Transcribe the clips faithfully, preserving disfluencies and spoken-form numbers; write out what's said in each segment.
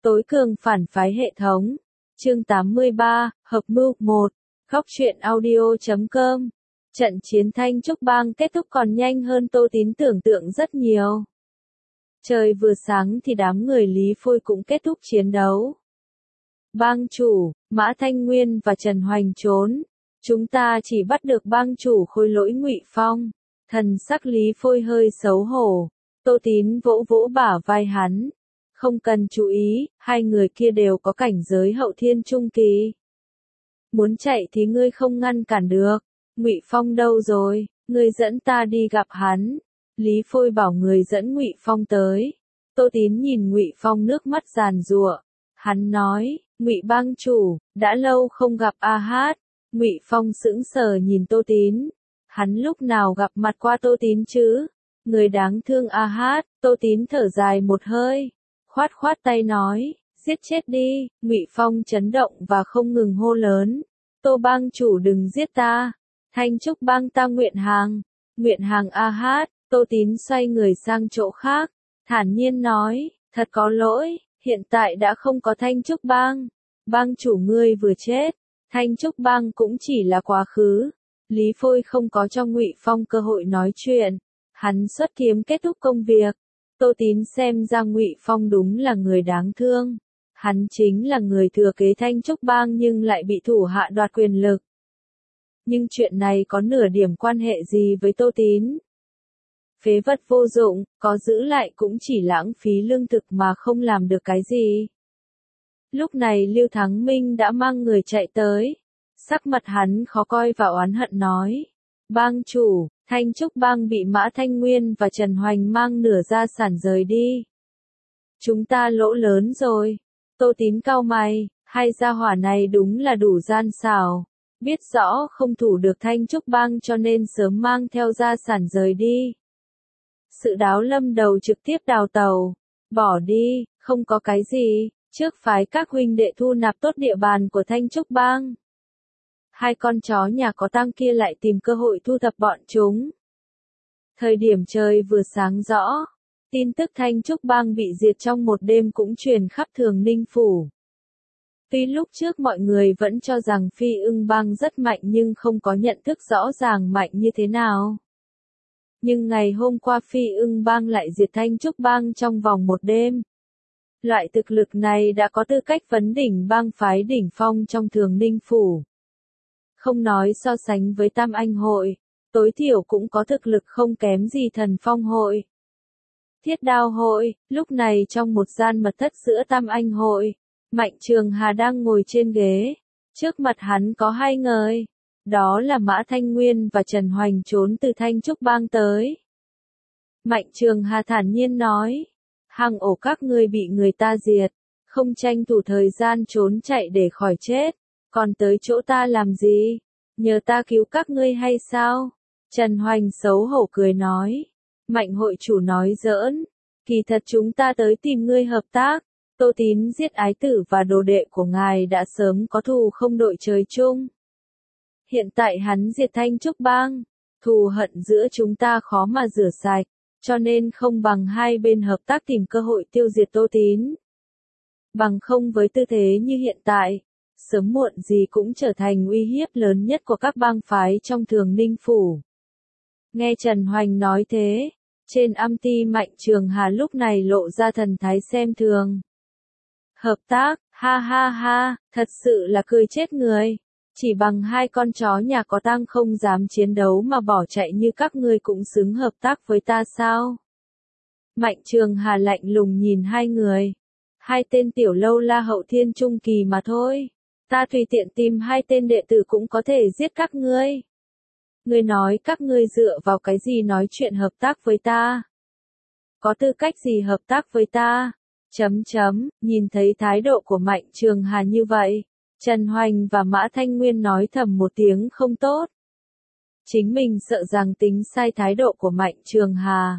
Tối cường phản phái hệ thống. Chương tám mươi ba, Hợp mưu một. Góc truyện audio chấm com. Trận chiến Thanh Trúc Bang kết thúc còn nhanh hơn Tô Tín tưởng tượng rất nhiều. Trời vừa sáng thì đám người Lý Phôi cũng kết thúc chiến đấu. Bang chủ, Mã Thanh Nguyên và Trần Hoành trốn. Chúng ta chỉ bắt được bang chủ Khôi Lỗi Ngụy Phong. Thần sắc Lý Phôi hơi xấu hổ. Tô Tín vỗ vỗ bả vai hắn. Không cần chú ý, hai người kia đều có cảnh giới hậu thiên trung kỳ. Muốn chạy thì ngươi không ngăn cản được. Ngụy Phong đâu rồi, ngươi dẫn ta đi gặp hắn. Lý Phôi bảo người dẫn Ngụy Phong tới. Tô Tín nhìn Ngụy Phong nước mắt giàn giụa. Hắn nói, Ngụy bang chủ, đã lâu không gặp A Hát. Ngụy Phong sững sờ nhìn Tô Tín. Hắn lúc nào gặp mặt qua Tô Tín chứ? Người đáng thương A Hát. Tô Tín thở dài một hơi. Khoát khoát tay nói, giết chết đi. Ngụy Phong chấn động và không ngừng hô lớn. Tô bang chủ đừng giết ta. Thanh Trúc bang ta nguyện hàng. Nguyện hàng A Hát. Tô Tín xoay người sang chỗ khác. Thản nhiên nói, thật có lỗi, hiện tại đã không có Thanh Trúc bang. Bang chủ ngươi vừa chết. Thanh Trúc bang cũng chỉ là quá khứ. Lý Phôi không có cho Ngụy Phong cơ hội nói chuyện. Hắn xuất kiếm kết thúc công việc. Tô Tín xem ra Ngụy Phong đúng là người đáng thương. Hắn chính là người thừa kế Thanh Trúc bang nhưng lại bị thủ hạ đoạt quyền lực. Nhưng chuyện này có nửa điểm quan hệ gì với Tô Tín. Phế vật vô dụng, có giữ lại cũng chỉ lãng phí lương thực mà không làm được cái gì. Lúc này Lưu Thắng Minh đã mang người chạy tới. Sắc mặt hắn khó coi và oán hận nói. Bang chủ, Thanh Trúc bang bị Mã Thanh Nguyên và Trần Hoành mang nửa gia sản rời đi. Chúng ta lỗ lớn rồi. Tô Tín cau mày, hai gia hỏa này đúng là đủ gian xảo. Biết rõ không thủ được Thanh Trúc bang cho nên sớm mang theo gia sản rời đi. Sự đáo lâm đầu trực tiếp đào tàu. Bỏ đi, không có cái gì, trước phái các huynh đệ thu nạp tốt địa bàn của Thanh Trúc bang. Hai con chó nhà có tang kia lại tìm cơ hội thu thập bọn chúng. Thời điểm trời vừa sáng rõ, tin tức Thanh Trúc bang bị diệt trong một đêm cũng truyền khắp Thường Ninh phủ. Tuy lúc trước mọi người vẫn cho rằng Phi Ưng bang rất mạnh nhưng không có nhận thức rõ ràng mạnh như thế nào. Nhưng ngày hôm qua Phi Ưng bang lại diệt Thanh Trúc bang trong vòng một đêm. Loại thực lực này đã có tư cách vấn đỉnh bang phái đỉnh phong trong Thường Ninh phủ. Không nói so sánh với Tam Anh hội, tối thiểu cũng có thực lực không kém gì Thần Phong hội. Thiết Đao hội, lúc này trong một gian mật thất giữa Tam Anh hội, Mạnh Trường Hà đang ngồi trên ghế, trước mặt hắn có hai người, đó là Mã Thanh Nguyên và Trần Hoành trốn từ Thanh Trúc bang tới. Mạnh Trường Hà thản nhiên nói, hang ổ các ngươi bị người ta diệt, không tranh thủ thời gian trốn chạy để khỏi chết. Còn tới chỗ ta làm gì? Nhờ ta cứu các ngươi hay sao? Trần Hoành xấu hổ cười nói. Mạnh hội chủ nói giỡn. Kỳ thật chúng ta tới tìm ngươi hợp tác. Tô Tín giết ái tử và đồ đệ của ngài đã sớm có thù không đội trời chung. Hiện tại hắn diệt Thanh Trúc bang. Thù hận giữa chúng ta khó mà rửa sạch. Cho nên không bằng hai bên hợp tác tìm cơ hội tiêu diệt Tô Tín. Bằng không với tư thế như hiện tại. Sớm muộn gì cũng trở thành uy hiếp lớn nhất của các bang phái trong Thường Ninh phủ. Nghe Trần Hoành nói thế, trên âm ti Mạnh Trường Hà lúc này lộ ra thần thái xem thường. Hợp tác, ha ha ha, thật sự là cười chết người. Chỉ bằng hai con chó nhà có tang không dám chiến đấu mà bỏ chạy như các ngươi cũng xứng hợp tác với ta sao? Mạnh Trường Hà lạnh lùng nhìn hai người. Hai tên tiểu lâu la hậu thiên trung kỳ mà thôi. Ta tùy tiện tìm hai tên đệ tử cũng có thể giết các ngươi. Ngươi nói các ngươi dựa vào cái gì nói chuyện hợp tác với ta? Có tư cách gì hợp tác với ta? Chấm chấm, nhìn thấy thái độ của Mạnh Trường Hà như vậy, Trần Hoành và Mã Thanh Nguyên nói thầm một tiếng không tốt. Chính mình sợ rằng tính sai thái độ của Mạnh Trường Hà.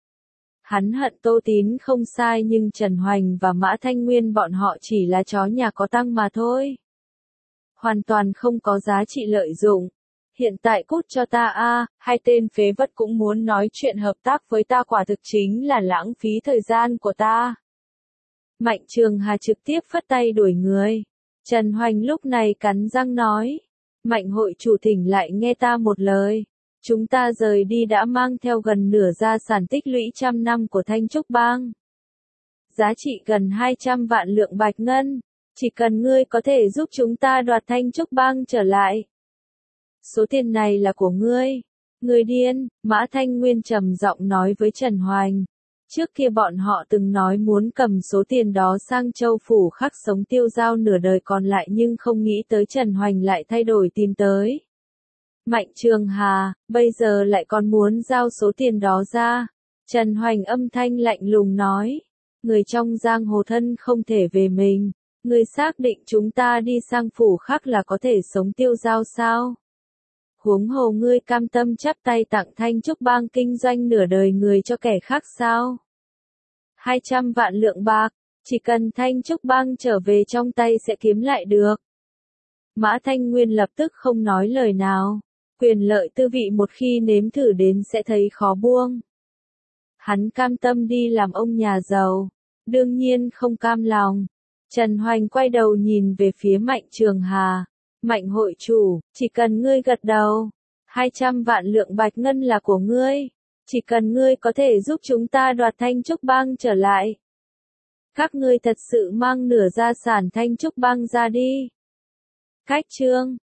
Hắn hận Tô Tín không sai nhưng Trần Hoành và Mã Thanh Nguyên bọn họ chỉ là chó nhà có tang mà thôi. Hoàn toàn không có giá trị lợi dụng. Hiện tại cút cho ta a, hai tên phế vật cũng muốn nói chuyện hợp tác với ta quả thực chính là lãng phí thời gian của ta. Mạnh Trường Hà trực tiếp phất tay đuổi người. Trần Hoành lúc này cắn răng nói. Mạnh hội chủ thỉnh lại nghe ta một lời. Chúng ta rời đi đã mang theo gần nửa gia sản tích lũy trăm năm của Thanh Trúc Bang. Giá trị gần hai trăm vạn lượng bạch ngân. Chỉ cần ngươi có thể giúp chúng ta đoạt Thanh Trúc Bang trở lại. Số tiền này là của ngươi. Ngươi điên, Mã Thanh Nguyên trầm giọng nói với Trần Hoành. Trước kia bọn họ từng nói muốn cầm số tiền đó sang Châu Phủ khắc sống tiêu dao nửa đời còn lại nhưng không nghĩ tới Trần Hoành lại thay đổi tìm tới. Mạnh Trường Hà, bây giờ lại còn muốn giao số tiền đó ra. Trần Hoành âm thanh lạnh lùng nói. Người trong giang hồ thân không thể về mình. Người xác định chúng ta đi sang phủ khắc là có thể sống tiêu dao sao? Huống hồ ngươi cam tâm chắp tay tặng Thanh Trúc Bang kinh doanh nửa đời người cho kẻ khác sao? hai trăm vạn lượng bạc, chỉ cần Thanh Trúc Bang trở về trong tay sẽ kiếm lại được. Mã Thanh Nguyên lập tức không nói lời nào. Quyền lợi tư vị một khi nếm thử đến sẽ thấy khó buông. Hắn cam tâm đi làm ông nhà giàu. Đương nhiên không cam lòng. Trần Hoành quay đầu nhìn về phía Mạnh Trường Hà. Mạnh hội chủ, chỉ cần ngươi gật đầu. hai trăm vạn lượng bạch ngân là của ngươi. Chỉ cần ngươi có thể giúp chúng ta đoạt Thanh Trúc Bang trở lại. Các ngươi thật sự mang nửa gia sản Thanh Trúc Bang ra đi. Cách chương